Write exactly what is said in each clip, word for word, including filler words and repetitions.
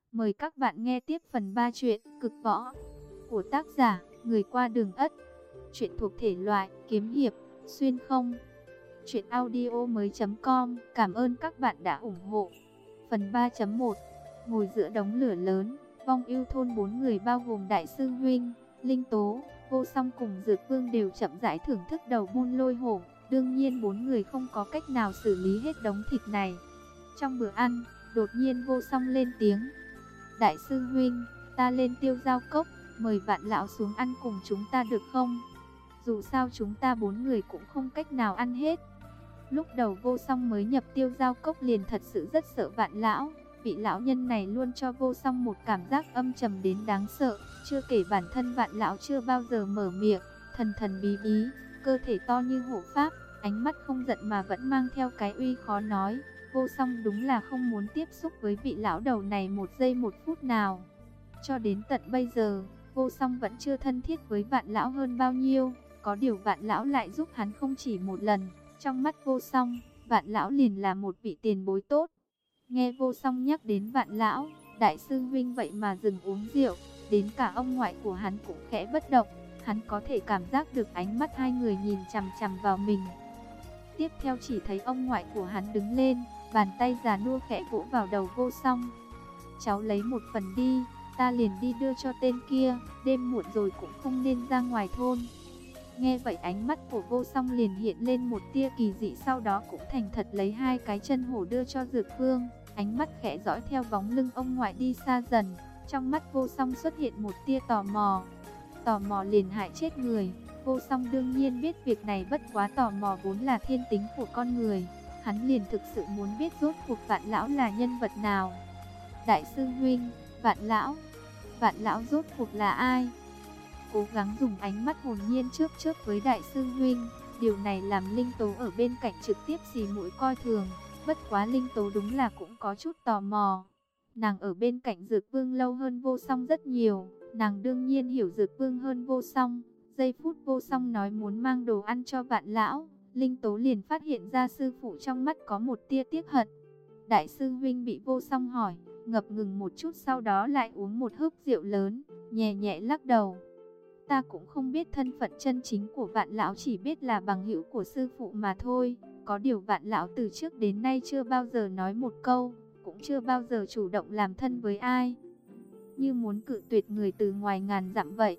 Mời các bạn nghe tiếp phần ba truyện Cực Võ của tác giả Người Qua Đường Ất. Truyện thuộc thể loại kiếm hiệp, xuyên không. Truyện audio mới.com. Cảm ơn các bạn đã ủng hộ. Phần ba chấm một. Ngồi giữa đống lửa lớn, Vong Ưu thôn bốn người bao gồm Đại sư huynh, Linh Tố, Vô Song cùng Dược Vương đều chậm rãi thưởng thức đầu buôn lôi hổ. Đương nhiên bốn người không có cách nào xử lý hết đống thịt này. Trong bữa ăn, đột nhiên Vô Song lên tiếng: Đại sư huynh, ta lên Tiêu Giao Cốc, mời Vạn lão xuống ăn cùng chúng ta được không? Dù sao chúng ta bốn người cũng không cách nào ăn hết. Lúc đầu Vô Song mới nhập Tiêu Giao Cốc liền thật sự rất sợ Vạn lão. Vị lão nhân này luôn cho Vô Song một cảm giác âm trầm đến đáng sợ. Chưa kể bản thân Vạn lão chưa bao giờ mở miệng, thần thần bí bí, cơ thể to như hổ pháp, ánh mắt không giận mà vẫn mang theo cái uy khó nói. Vô Song đúng là không muốn tiếp xúc với vị lão đầu này một giây một phút nào. Cho đến tận bây giờ, Vô Song vẫn chưa thân thiết với Vạn lão hơn bao nhiêu. Có điều Vạn lão lại giúp hắn không chỉ một lần. Trong mắt Vô Song, Vạn lão liền là một vị tiền bối tốt. Nghe Vô Song nhắc đến Vạn lão, Đại sư huynh vậy mà dừng uống rượu. Đến cả ông ngoại của hắn cũng khẽ bất động. Hắn có thể cảm giác được ánh mắt hai người nhìn chằm chằm vào mình. Tiếp theo chỉ thấy ông ngoại của hắn đứng lên, bàn tay già nua khẽ vỗ vào đầu Vô Song. Cháu lấy một phần đi, ta liền đi đưa cho tên kia, đêm muộn rồi cũng không nên ra ngoài thôn. Nghe vậy ánh mắt của Vô Song liền hiện lên một tia kỳ dị, sau đó cũng thành thật lấy hai cái chân hổ đưa cho Dược Vương. Ánh mắt khẽ dõi theo bóng lưng ông ngoại đi xa dần, trong mắt Vô Song xuất hiện một tia tò mò. Tò mò liền hại chết người. Vô Song đương nhiên biết việc này, bất quá tò mò vốn là thiên tính của con người. Hắn liền thực sự muốn biết rốt cuộc Vạn lão là nhân vật nào. Đại sư huynh, Vạn lão, Vạn lão rốt cuộc là ai? Cố gắng dùng ánh mắt hồn nhiên trước trước với Đại sư huynh. Điều này làm Linh Tố ở bên cạnh trực tiếp xì mũi coi thường. Bất quá Linh Tố đúng là cũng có chút tò mò. Nàng ở bên cạnh Dược Vương lâu hơn Vô Song rất nhiều. Nàng đương nhiên hiểu Dược Vương hơn Vô Song. Giây phút Vô Song nói muốn mang đồ ăn cho Vạn lão, Linh Tố liền phát hiện ra sư phụ trong mắt có một tia tiếc hận. Đại sư huynh bị Vô Song hỏi, ngập ngừng một chút, sau đó lại uống một hớp rượu lớn, nhẹ nhẹ lắc đầu. Ta cũng không biết thân phận chân chính của Vạn lão, chỉ biết là bằng hữu của sư phụ mà thôi. Có điều Vạn lão từ trước đến nay chưa bao giờ nói một câu, cũng chưa bao giờ chủ động làm thân với ai, như muốn cự tuyệt người từ ngoài ngàn dặm vậy.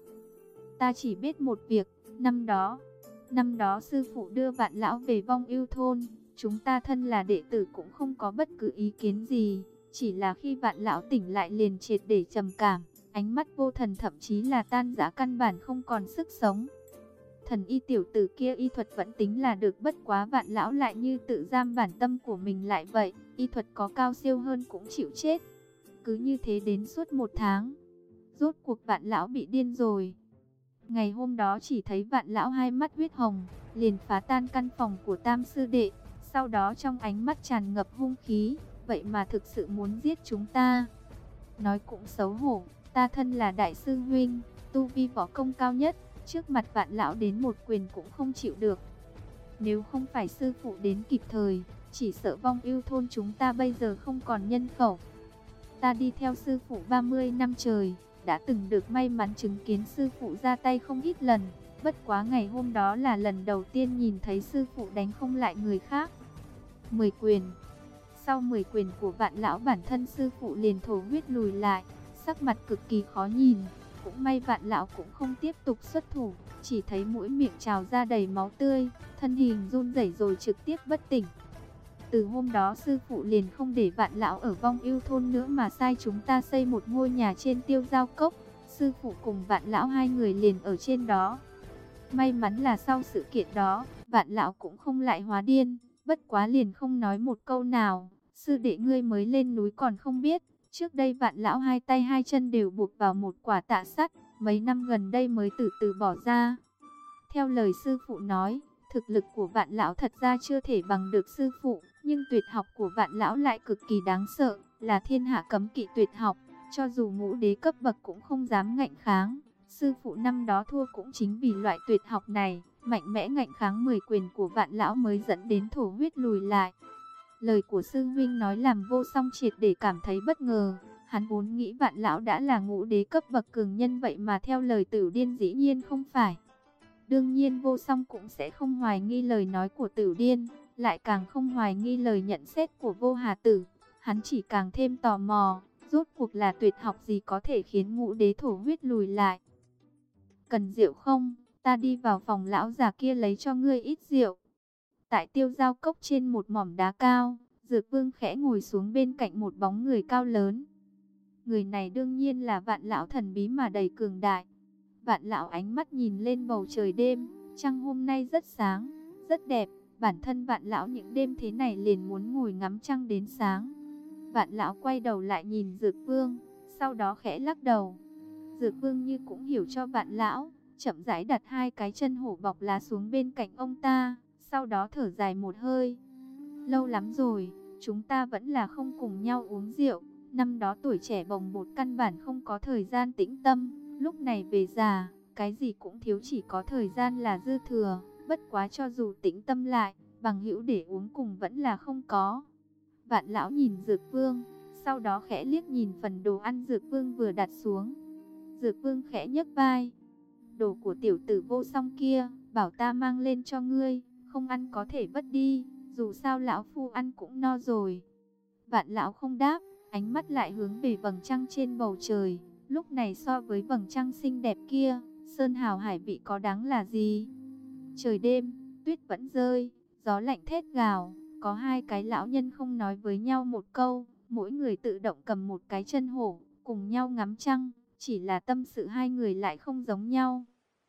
Ta chỉ biết một việc, năm đó, năm đó sư phụ đưa Vạn lão về Vong Ưu thôn, chúng ta thân là đệ tử cũng không có bất cứ ý kiến gì, chỉ là khi Vạn lão tỉnh lại liền triệt để trầm cảm, ánh mắt vô thần, thậm chí là tan rã, căn bản không còn sức sống. Thần y tiểu tử kia y thuật vẫn tính là được, bất quá Vạn lão lại như tự giam bản tâm của mình lại vậy, y thuật có cao siêu hơn cũng chịu chết. Cứ như thế đến suốt một tháng, rốt cuộc Vạn lão bị điên rồi. Ngày hôm đó chỉ thấy Vạn lão hai mắt huyết hồng, liền phá tan căn phòng của Tam sư đệ, sau đó trong ánh mắt tràn ngập hung khí, vậy mà thực sự muốn giết chúng ta. Nói cũng xấu hổ, ta thân là đại sư huynh, tu vi võ công cao nhất, trước mặt Vạn lão đến một quyền cũng không chịu được. Nếu không phải sư phụ đến kịp thời, chỉ sợ Vong Ưu thôn chúng ta bây giờ không còn nhân khẩu. Ta đi theo sư phụ ba mươi năm trời, đã từng được may mắn chứng kiến sư phụ ra tay không ít lần, bất quá ngày hôm đó là lần đầu tiên nhìn thấy sư phụ đánh không lại người khác. Mười quyền. Sau mười quyền của Vạn lão, bản thân sư phụ liền thổ huyết lùi lại, sắc mặt cực kỳ khó nhìn. Cũng may Vạn lão cũng không tiếp tục xuất thủ, chỉ thấy mũi miệng trào ra đầy máu tươi, thân hình run rẩy rồi trực tiếp bất tỉnh. Từ hôm đó sư phụ liền không để Vạn lão ở Vong Ưu thôn nữa mà sai chúng ta xây một ngôi nhà trên Tiêu Giao Cốc. Sư phụ cùng Vạn lão hai người liền ở trên đó. May mắn là sau sự kiện đó, Vạn lão cũng không lại hóa điên, bất quá liền không nói một câu nào. Sư đệ ngươi mới lên núi còn không biết, trước đây Vạn lão hai tay hai chân đều buộc vào một quả tạ sắt, mấy năm gần đây mới từ từ bỏ ra. Theo lời sư phụ nói, thực lực của Vạn lão thật ra chưa thể bằng được sư phụ, nhưng tuyệt học của Vạn lão lại cực kỳ đáng sợ, là thiên hạ cấm kỵ tuyệt học, cho dù ngũ đế cấp bậc cũng không dám ngạnh kháng. Sư phụ năm đó thua cũng chính vì loại tuyệt học này, mạnh mẽ ngạnh kháng mười quyền của Vạn lão mới dẫn đến thổ huyết lùi lại. Lời của sư huynh nói làm Vô Song triệt để cảm thấy bất ngờ, Hắn vốn nghĩ Vạn lão đã là ngũ đế cấp bậc cường nhân, vậy mà theo lời Tử Điên dĩ nhiên không phải. Đương nhiên Vô Song cũng sẽ không hoài nghi lời nói của Tử Điên, lại càng không hoài nghi lời nhận xét của Vô Hà Tử. Hắn chỉ càng thêm tò mò, rốt cuộc là tuyệt học gì có thể khiến ngũ đế thổ huyết lùi lại. Cần rượu không? Ta đi vào phòng lão già kia lấy cho ngươi ít rượu. Tại Tiêu Giao Cốc trên một mỏm đá cao, Dược Vương khẽ ngồi xuống bên cạnh một bóng người cao lớn. Người này đương nhiên là Vạn lão thần bí mà đầy cường đại. Vạn lão ánh mắt nhìn lên bầu trời đêm, trăng hôm nay rất sáng, rất đẹp. Bản thân Vạn lão những đêm thế này liền muốn ngồi ngắm trăng đến sáng. Vạn lão quay đầu lại nhìn Dược Vương, sau đó khẽ lắc đầu. Dược Vương như cũng hiểu cho Vạn lão, chậm rãi đặt hai cái chân hổ bọc lá xuống bên cạnh ông ta, sau đó thở dài một hơi. Lâu lắm rồi, chúng ta vẫn là không cùng nhau uống rượu. Năm đó tuổi trẻ bồng bột căn bản không có thời gian tĩnh tâm, lúc này về già, cái gì cũng thiếu, chỉ có thời gian là dư thừa. Bất quá cho dù tĩnh tâm lại, bằng hữu để uống cùng vẫn là không có. Vạn lão nhìn Dược Vương, sau đó khẽ liếc nhìn phần đồ ăn Dược Vương vừa đặt xuống. Dược Vương khẽ nhấc vai. Đồ của tiểu tử Vô Song kia, bảo ta mang lên cho ngươi, không ăn có thể vất đi, dù sao lão phu ăn cũng no rồi. Vạn lão không đáp, ánh mắt lại hướng về vầng trăng trên bầu trời. Lúc này so với vầng trăng xinh đẹp kia, sơn hào hải vị có đáng là gì? Trời đêm, tuyết vẫn rơi, gió lạnh thét gào. Có hai cái lão nhân không nói với nhau một câu, mỗi người tự động cầm một cái chân hổ, cùng nhau ngắm trăng. Chỉ là tâm sự hai người lại không giống nhau.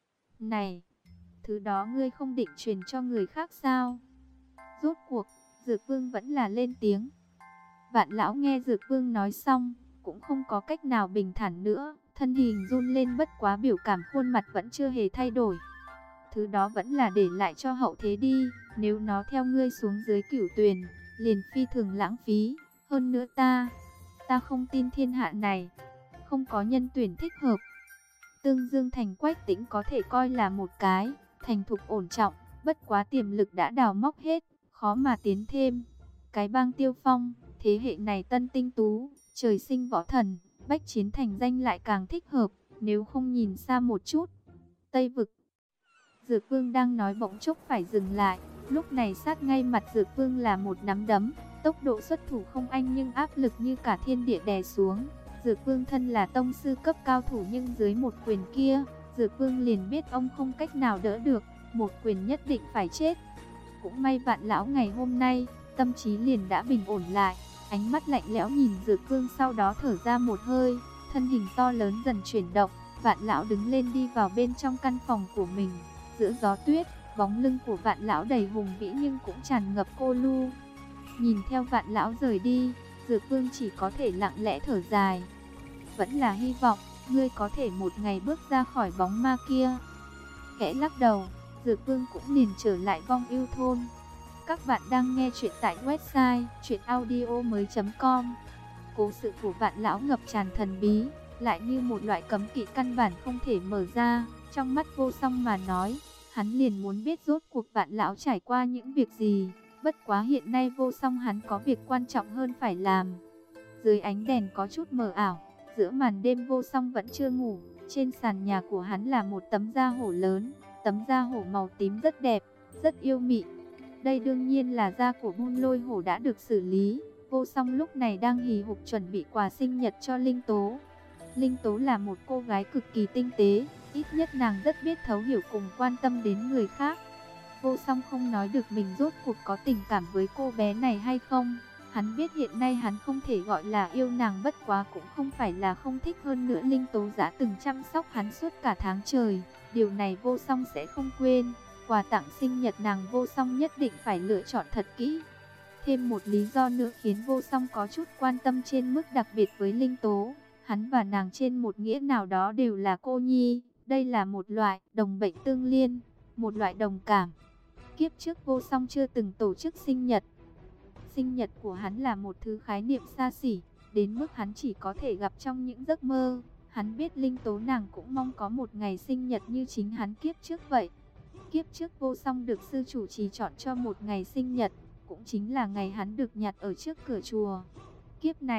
Này, thứ đó ngươi không định truyền cho người khác sao? Rốt cuộc, Dược Vương vẫn là lên tiếng. Vạn lão nghe Dược Vương nói xong, cũng không có cách nào bình thản nữa, thân hình run lên, bất quá biểu cảm khuôn mặt vẫn chưa hề thay đổi. Thứ đó vẫn là để lại cho hậu thế đi, nếu nó theo ngươi xuống dưới Cửu Tuyền, liền phi thường lãng phí. Hơn nữa ta, ta không tin thiên hạ này không có nhân tuyển thích hợp. Tương Dương thành Quách Tĩnh có thể coi là một cái thành thục ổn trọng, bất quá tiềm lực đã đào móc hết, khó mà tiến thêm. Cái bang Tiêu Phong, thế hệ này tân tinh tú, trời sinh võ thần, bách chiến thành danh lại càng thích hợp, nếu không nhìn xa một chút. Tây Vực. Dược Vương đang nói bỗng chốc phải dừng lại, lúc này sát ngay mặt Dược Vương là một nắm đấm, tốc độ xuất thủ không anh nhưng áp lực như cả thiên địa đè xuống. Dược Vương thân là tông sư cấp cao thủ, nhưng dưới một quyền kia, Dược Vương liền biết ông không cách nào đỡ được, một quyền nhất định phải chết. Cũng may Vạn lão ngày hôm nay, tâm trí liền đã bình ổn lại, ánh mắt lạnh lẽo nhìn Dược Vương, sau đó thở ra một hơi, thân hình to lớn dần chuyển động. Vạn lão đứng lên đi vào bên trong căn phòng của mình. Giữa gió tuyết, bóng lưng của Vạn lão đầy hùng vĩ nhưng cũng tràn ngập cô lu. Nhìn theo Vạn lão rời đi, Dược Vương chỉ có thể lặng lẽ thở dài. Vẫn là hy vọng ngươi có thể một ngày bước ra khỏi bóng ma kia. Khẽ lắc đầu, Dược Vương cũng liền trở lại Vong Ưu Thôn. Các bạn đang nghe chuyện tại website truyện audio mới chấm com. Cố sự của Vạn lão ngập tràn thần bí, lại như một loại cấm kỵ căn bản không thể mở ra. Trong mắt Vô Song mà nói, hắn liền muốn biết rốt cuộc Vạn lão trải qua những việc gì. Bất quá hiện nay Vô Song hắn có việc quan trọng hơn phải làm. Dưới ánh đèn có chút mờ ảo, giữa màn đêm Vô Song vẫn chưa ngủ. Trên sàn nhà của hắn là một tấm da hổ lớn, tấm da hổ màu tím rất đẹp, rất yêu mị. Đây đương nhiên là da của Buôn Lôi hổ đã được xử lý. Vô Song lúc này đang hì hục chuẩn bị quà sinh nhật cho Linh Tố. Linh Tố là một cô gái cực kỳ tinh tế, ít nhất nàng rất biết thấu hiểu cùng quan tâm đến người khác. Vô Song không nói được mình rốt cuộc có tình cảm với cô bé này hay không. Hắn biết hiện nay hắn không thể gọi là yêu nàng, bất quá cũng không phải là không thích. Hơn nữa Linh Tố đã từng chăm sóc hắn suốt cả tháng trời, điều này Vô Song sẽ không quên. Quà tặng sinh nhật nàng Vô Song nhất định phải lựa chọn thật kỹ. Thêm một lý do nữa khiến Vô Song có chút quan tâm trên mức đặc biệt với Linh Tố. Hắn và nàng trên một nghĩa nào đó đều là cô nhi. Đây là một loại đồng bệnh tương liên, một loại đồng cảm. Kiếp trước Vô Song chưa từng tổ chức sinh nhật. Sinh nhật của hắn là một thứ khái niệm xa xỉ, đến mức hắn chỉ có thể gặp trong những giấc mơ. Hắn biết Linh Tố nàng cũng mong có một ngày sinh nhật như chính hắn kiếp trước vậy. Kiếp trước Vô Song được sư chủ trì chọn cho một ngày sinh nhật, cũng chính là ngày hắn được nhặt ở trước cửa chùa. Kiếp này,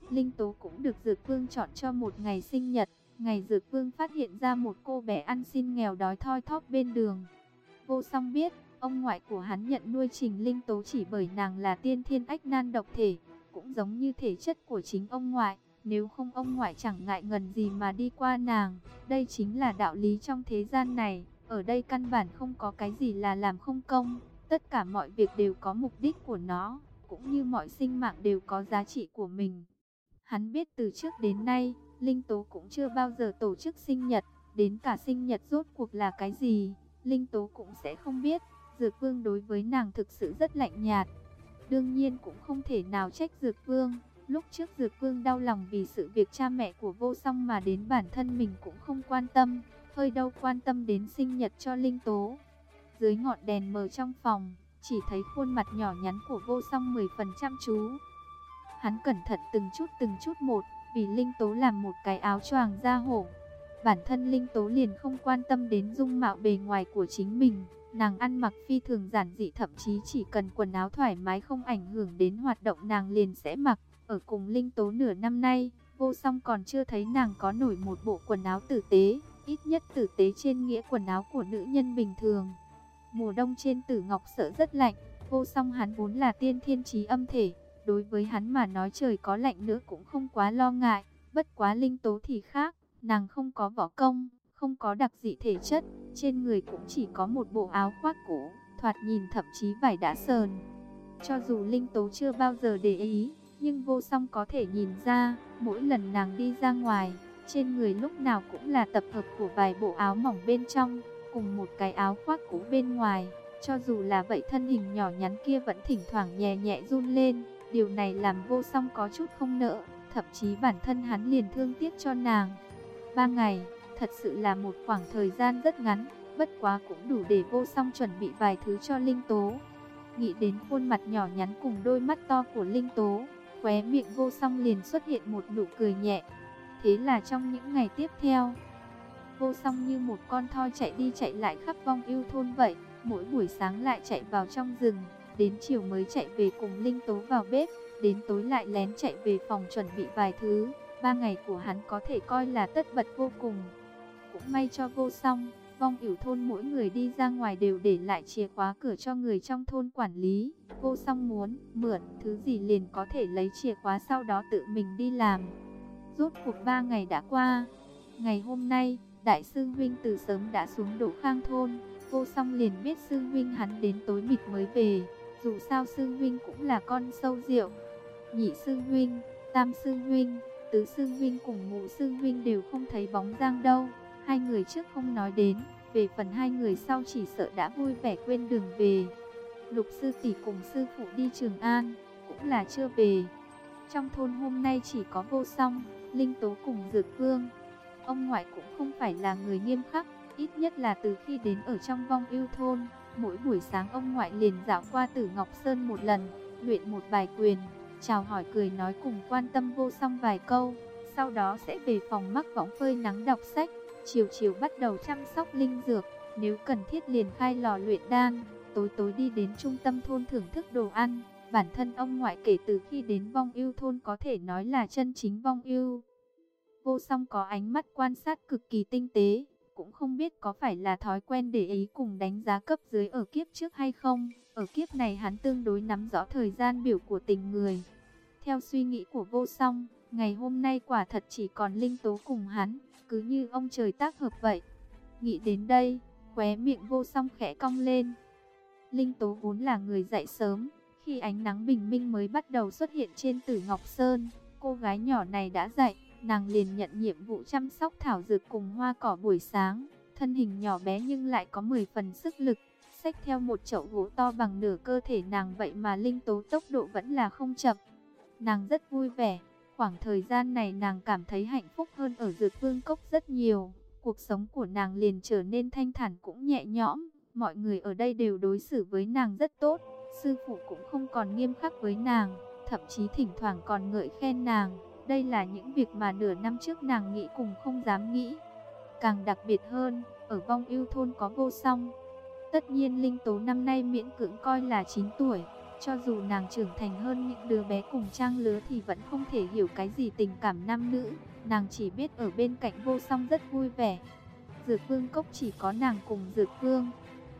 Linh Tố cũng được Dược Vương chọn cho một ngày sinh nhật. Ngày Dược Vương phát hiện ra một cô bé ăn xin nghèo đói thoi thóp bên đường. Vô Song biết, ông ngoại của hắn nhận nuôi Trình Linh Tố chỉ bởi nàng là tiên thiên ách nan độc thể, cũng giống như thể chất của chính ông ngoại. Nếu không ông ngoại chẳng ngại ngần gì mà đi qua nàng. Đây chính là đạo lý trong thế gian này. Ở đây căn bản không có cái gì là làm không công. Tất cả mọi việc đều có mục đích của nó, cũng như mọi sinh mạng đều có giá trị của mình. Hắn biết từ trước đến nay, Linh Tố cũng chưa bao giờ tổ chức sinh nhật. Đến cả sinh nhật rốt cuộc là cái gì, Linh Tố cũng sẽ không biết. Dược Vương đối với nàng thực sự rất lạnh nhạt. Đương nhiên cũng không thể nào trách Dược Vương. Lúc trước Dược Vương đau lòng vì sự việc cha mẹ của Vô Song mà đến bản thân mình cũng không quan tâm, hơi đâu quan tâm đến sinh nhật cho Linh Tố. Dưới ngọn đèn mờ trong phòng, chỉ thấy khuôn mặt nhỏ nhắn của Vô Song mười phần chăm chú. Hắn cẩn thận từng chút từng chút một, vì Linh Tố làm một cái áo choàng da hổ. Bản thân Linh Tố liền không quan tâm đến dung mạo bề ngoài của chính mình. Nàng ăn mặc phi thường giản dị, thậm chí chỉ cần quần áo thoải mái không ảnh hưởng đến hoạt động nàng liền sẽ mặc. Ở cùng Linh Tố nửa năm nay, Vô Song còn chưa thấy nàng có nổi một bộ quần áo tử tế, ít nhất tử tế trên nghĩa quần áo của nữ nhân bình thường. Mùa đông trên Tử Ngọc Sở rất lạnh, Vô Song hắn vốn là tiên thiên chí âm thể, đối với hắn mà nói trời có lạnh nữa cũng không quá lo ngại. Bất quá Linh Tố thì khác, nàng không có võ công, không có đặc dị thể chất, trên người cũng chỉ có một bộ áo khoác cũ, thoạt nhìn thậm chí vải đã sờn. Cho dù Linh Tố chưa bao giờ để ý, nhưng Vô Song có thể nhìn ra, mỗi lần nàng đi ra ngoài, trên người lúc nào cũng là tập hợp của vài bộ áo mỏng bên trong, cùng một cái áo khoác cũ bên ngoài. Cho dù là vậy, thân hình nhỏ nhắn kia vẫn thỉnh thoảng nhẹ nhẹ run lên. Điều này làm Vô Song có chút không nỡ, thậm chí bản thân hắn liền thương tiếc cho nàng. Ba ngày, thật sự là một khoảng thời gian rất ngắn, bất quá cũng đủ để Vô Song chuẩn bị vài thứ cho Linh Tố. Nghĩ đến khuôn mặt nhỏ nhắn cùng đôi mắt to của Linh Tố, khóe miệng Vô Song liền xuất hiện một nụ cười nhẹ. Thế là trong những ngày tiếp theo, Vô Song như một con thoi chạy đi chạy lại khắp Vong Ưu thôn vậy, mỗi buổi sáng lại chạy vào trong rừng, đến chiều mới chạy về cùng Linh Tố vào bếp, đến tối lại lén chạy về phòng chuẩn bị vài thứ. Ba ngày của hắn có thể coi là tất bật vô cùng. Cũng may cho Vô Song, Vong Ưu thôn mỗi người đi ra ngoài đều để lại chìa khóa cửa cho người trong thôn quản lý. Vô Song muốn mượn thứ gì liền có thể lấy chìa khóa, sau đó tự mình đi làm. Rốt cuộc ba ngày đã qua. Ngày hôm nay, Đại sư huynh từ sớm đã xuống Đỗ Khang thôn. Vô Song liền biết sư huynh hắn đến tối mịt mới về. Dù sao sư huynh cũng là con sâu rượu. Nhị sư huynh, tam sư huynh, tứ sư huynh cùng ngũ sư huynh đều không thấy bóng dáng đâu. Hai người trước không nói đến, về phần hai người sau chỉ sợ đã vui vẻ quên đường về. Lục sư tỷ cùng sư phụ đi Trường An, cũng là chưa về. Trong thôn hôm nay chỉ có Vô Song, Linh Tố cùng Dược Vương. Ông ngoại cũng không phải là người nghiêm khắc, ít nhất là từ khi đến ở trong Vong Ưu thôn. Mỗi buổi sáng ông ngoại liền dạo qua Tử Ngọc Sơn một lần, luyện một bài quyền, chào hỏi cười nói cùng quan tâm Vô Song vài câu. Sau đó sẽ về phòng mắc võng phơi nắng đọc sách, chiều chiều bắt đầu chăm sóc linh dược, nếu cần thiết liền khai lò luyện đan, tối tối đi đến trung tâm thôn thưởng thức đồ ăn. Bản thân ông ngoại kể từ khi đến Vong Ưu thôn có thể nói là chân chính Vong Ưu. Vô Song có ánh mắt quan sát cực kỳ tinh tế, cũng không biết có phải là thói quen để ý cùng đánh giá cấp dưới ở kiếp trước hay không. Ở kiếp này hắn tương đối nắm rõ thời gian biểu của tình người. Theo suy nghĩ của Vô Song, ngày hôm nay quả thật chỉ còn Linh Tố cùng hắn, cứ như ông trời tác hợp vậy. Nghĩ đến đây, khóe miệng Vô Song khẽ cong lên. Linh Tố vốn là người dậy sớm, khi ánh nắng bình minh mới bắt đầu xuất hiện trên Tử Ngọc Sơn, cô gái nhỏ này đã dậy, nàng liền nhận nhiệm vụ chăm sóc thảo dược cùng hoa cỏ buổi sáng. Thân hình nhỏ bé nhưng lại có mười phần sức lực, xách theo một chậu gỗ to bằng nửa cơ thể nàng, vậy mà Linh Tố tốc độ vẫn là không chậm. Nàng rất vui vẻ, khoảng thời gian này nàng cảm thấy hạnh phúc hơn ở Dược Vương Cốc rất nhiều. Cuộc sống của nàng liền trở nên thanh thản cũng nhẹ nhõm, mọi người ở đây đều đối xử với nàng rất tốt. Sư phụ cũng không còn nghiêm khắc với nàng, thậm chí thỉnh thoảng còn ngợi khen nàng. Đây là những việc mà nửa năm trước nàng nghĩ cùng không dám nghĩ. Càng đặc biệt hơn, ở Vong Ưu thôn có Vô Song. Tất nhiên Linh Tố năm nay miễn cưỡng coi là chín tuổi, Cho dù nàng trưởng thành hơn những đứa bé cùng trang lứa thì vẫn không thể hiểu cái gì tình cảm nam nữ. Nàng chỉ biết ở bên cạnh Vô Song rất vui vẻ. Dược Vương Cốc chỉ có nàng cùng Dược Vương.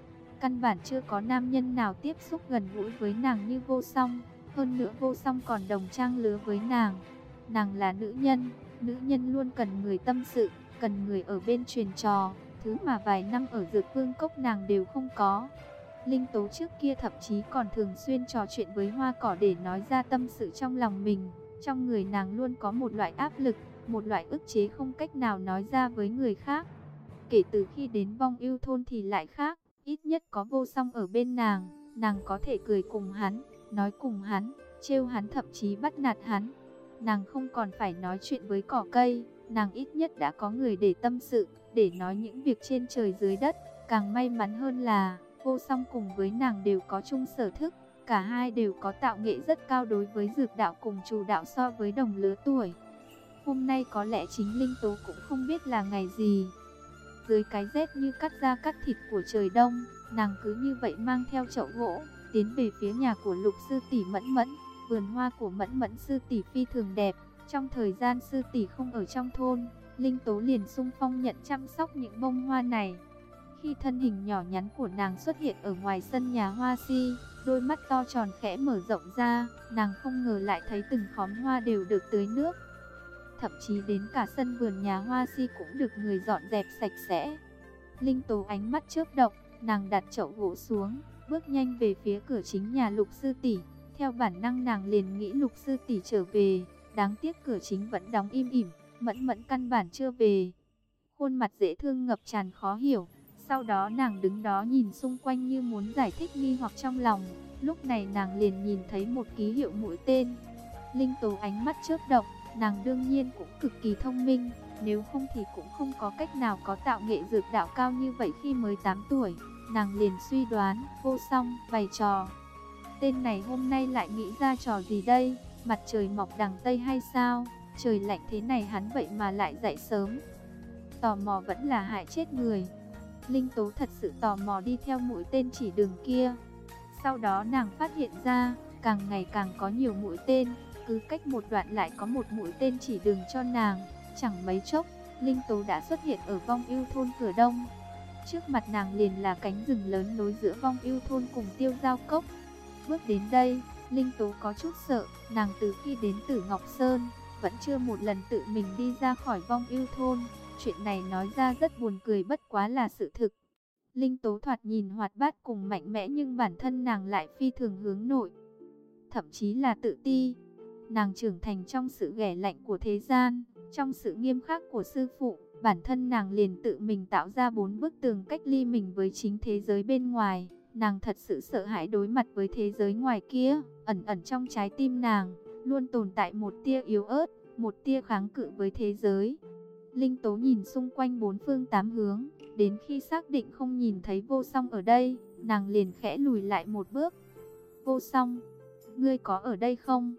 Căn bản chưa có nam nhân nào tiếp xúc gần gũi với nàng như Vô Song. Hơn nữa Vô Song còn đồng trang lứa với nàng. Nàng là nữ nhân, nữ nhân luôn cần người tâm sự, cần người ở bên truyền trò, thứ mà vài năm ở Dược Vương Cốc nàng đều không có. Linh Tố trước kia thậm chí còn thường xuyên trò chuyện với hoa cỏ để nói ra tâm sự trong lòng mình. Trong người nàng luôn có một loại áp lực, một loại ức chế không cách nào nói ra với người khác. Kể từ khi đến Vong Ưu Thôn thì lại khác, ít nhất có Vô Song ở bên nàng, nàng có thể cười cùng hắn, nói cùng hắn, trêu hắn, thậm chí bắt nạt hắn. Nàng không còn phải nói chuyện với cỏ cây, nàng ít nhất đã có người để tâm sự, để nói những việc trên trời dưới đất. Càng may mắn hơn là Vô Song cùng với nàng đều có chung sở thức, cả hai đều có tạo nghệ rất cao đối với dược đạo cùng trù đạo so với đồng lứa tuổi. Hôm nay có lẽ chính Linh Tố cũng không biết là ngày gì. Dưới cái rét như cắt da cắt thịt của trời đông, nàng cứ như vậy mang theo chậu gỗ, tiến về phía nhà của Lục sư tỷ Mẫn Mẫn. Vườn hoa của Mẫn Mẫn sư tỷ phi thường đẹp, trong thời gian sư tỷ không ở trong thôn, Linh Tố liền xung phong nhận chăm sóc những bông hoa này. Khi thân hình nhỏ nhắn của nàng xuất hiện ở ngoài sân nhà Hoa Si, đôi mắt to tròn khẽ mở rộng ra, nàng không ngờ lại thấy từng khóm hoa đều được tưới nước. Thậm chí đến cả sân vườn nhà Hoa Si cũng được người dọn dẹp sạch sẽ. Linh Tố ánh mắt chớp động, nàng đặt chậu gỗ xuống, bước nhanh về phía cửa chính nhà Lục sư tỷ. Theo bản năng nàng liền nghĩ Lục sư tỷ trở về, đáng tiếc cửa chính vẫn đóng im ỉm, Mẫn Mẫn căn bản chưa về. Khuôn mặt dễ thương ngập tràn khó hiểu. Sau đó nàng đứng đó nhìn xung quanh như muốn giải thích nghi hoặc trong lòng. Lúc này nàng liền nhìn thấy một ký hiệu mũi tên. Linh Tố ánh mắt chớp động, nàng đương nhiên cũng cực kỳ thông minh, nếu không thì cũng không có cách nào có tạo nghệ dược đạo cao như vậy khi mới tám tuổi. Nàng liền suy đoán, Vô Song bày trò. Tên này hôm nay lại nghĩ ra trò gì đây? Mặt trời mọc đằng Tây hay sao? Trời lạnh thế này hắn vậy mà lại dậy sớm. Tò mò vẫn là hại chết người. Linh Tố thật sự tò mò đi theo mũi tên chỉ đường kia. Sau đó nàng phát hiện ra, càng ngày càng có nhiều mũi tên, cứ cách một đoạn lại có một mũi tên chỉ đường cho nàng. Chẳng mấy chốc, Linh Tố đã xuất hiện ở Vong Ưu Thôn cửa đông. Trước mặt nàng liền là cánh rừng lớn nối giữa Vong Ưu Thôn cùng Tiêu Giao Cốc. Bước đến đây, Linh Tố có chút sợ, nàng từ khi đến Tử Ngọc Sơn, vẫn chưa một lần tự mình đi ra khỏi Vong Ưu Thôn. Chuyện này nói ra rất buồn cười, bất quá là sự thực. Linh Tố thoạt nhìn hoạt bát cùng mạnh mẽ nhưng bản thân nàng lại phi thường hướng nội. Thậm chí là tự ti. Nàng trưởng thành trong sự ghẻ lạnh của thế gian, trong sự nghiêm khắc của sư phụ. Bản thân nàng liền tự mình tạo ra bốn bức tường cách ly mình với chính thế giới bên ngoài. Nàng thật sự sợ hãi đối mặt với thế giới ngoài kia. Ẩn ẩn trong trái tim nàng, luôn tồn tại một tia yếu ớt, một tia kháng cự với thế giới. Linh Tố nhìn xung quanh bốn phương tám hướng, đến khi xác định không nhìn thấy Vô Song ở đây, nàng liền khẽ lùi lại một bước. Vô Song, ngươi có ở đây không?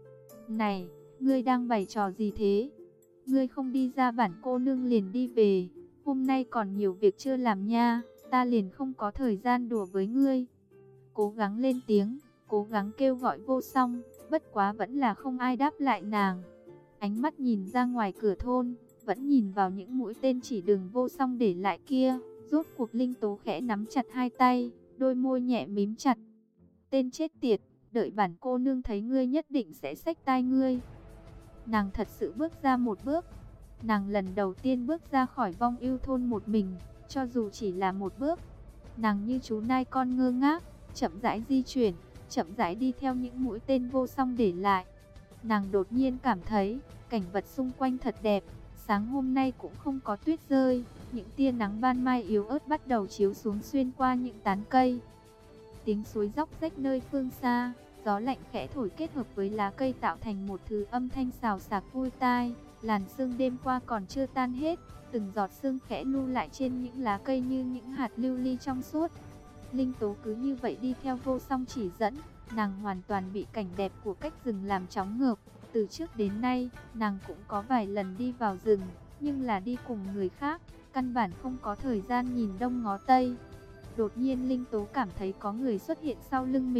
Này, ngươi đang bày trò gì thế? Ngươi không đi ra bản cô nương liền đi về, hôm nay còn nhiều việc chưa làm nha, ta liền không có thời gian đùa với ngươi. Cố gắng lên tiếng, cố gắng kêu gọi Vô Song, bất quá vẫn là không ai đáp lại nàng. Ánh mắt nhìn ra ngoài cửa thôn, vẫn nhìn vào những mũi tên chỉ đường Vô Song để lại kia. Rốt cuộc Linh Tố khẽ nắm chặt hai tay, đôi môi nhẹ mím chặt. Tên chết tiệt, đợi bản cô nương thấy ngươi nhất định sẽ xách tai ngươi. Nàng thật sự bước ra một bước. Nàng lần đầu tiên bước ra khỏi Vong Ưu Thôn một mình, cho dù chỉ là một bước. Nàng như chú nai con ngơ ngác, chậm rãi di chuyển, chậm rãi đi theo những mũi tên Vô Song để lại. Nàng đột nhiên cảm thấy, cảnh vật xung quanh thật đẹp. Sáng hôm nay cũng không có tuyết rơi, những tia nắng ban mai yếu ớt bắt đầu chiếu xuống xuyên qua những tán cây. Tiếng suối róc rách nơi phương xa, gió lạnh khẽ thổi kết hợp với lá cây tạo thành một thứ âm thanh xào xạc vui tai. Làn sương đêm qua còn chưa tan hết, từng giọt sương khẽ lưu lại trên những lá cây như những hạt lưu ly trong suốt. Linh Tố cứ như vậy đi theo Vô Song chỉ dẫn, nàng hoàn toàn bị cảnh đẹp của cách rừng làm chóng ngợp. Từ trước đến nay, nàng cũng có vài lần đi vào rừng, nhưng là đi cùng người khác, căn bản không có thời gian nhìn đông ngó tây. Đột nhiên Linh Tố cảm thấy có người xuất hiện sau lưng mình,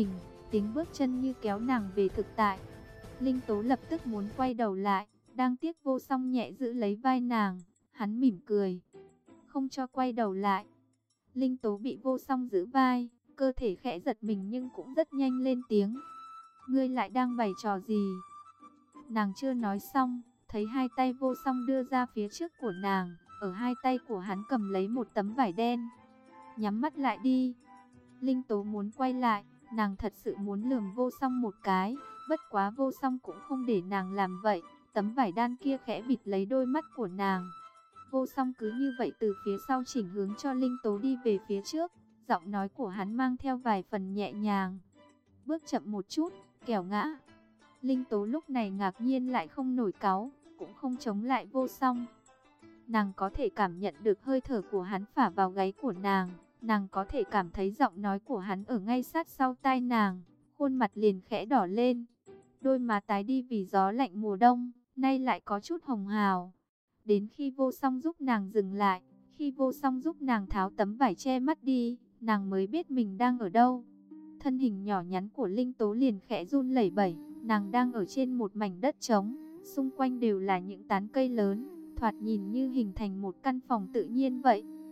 tiếng bước chân như kéo nàng về thực tại. Linh Tố lập tức muốn quay đầu lại, đang tiếc Vô Song nhẹ giữ lấy vai nàng, hắn mỉm cười, không cho quay đầu lại. Linh Tố bị Vô Song giữ vai, cơ thể khẽ giật mình nhưng cũng rất nhanh lên tiếng. Ngươi lại đang bày trò gì? Nàng chưa nói xong, thấy hai tay Vô Song đưa ra phía trước của nàng, ở hai tay của hắn cầm lấy một tấm vải đen. Nhắm mắt lại đi. Linh Tố muốn quay lại, nàng thật sự muốn lườm Vô Song một cái, bất quá Vô Song cũng không để nàng làm vậy, tấm vải đan kia khẽ bịt lấy đôi mắt của nàng. Vô Song cứ như vậy từ phía sau chỉnh hướng cho Linh Tố đi về phía trước, giọng nói của hắn mang theo vài phần nhẹ nhàng. Bước chậm một chút, kẻo ngã. Linh Tố lúc này ngạc nhiên lại không nổi cáu, cũng không chống lại Vô Song. Nàng có thể cảm nhận được hơi thở của hắn phả vào gáy của nàng, nàng có thể cảm thấy giọng nói của hắn ở ngay sát sau tai nàng, khuôn mặt liền khẽ đỏ lên. Đôi má tái đi vì gió lạnh mùa đông, nay lại có chút hồng hào. Đến khi Vô Song giúp nàng dừng lại, khi Vô Song giúp nàng tháo tấm vải che mắt đi, nàng mới biết mình đang ở đâu. Thân hình nhỏ nhắn của Linh Tố liền khẽ run lẩy bẩy, nàng đang ở trên một mảnh đất trống, xung quanh đều là những tán cây lớn, thoạt nhìn như hình thành một căn phòng tự nhiên vậy.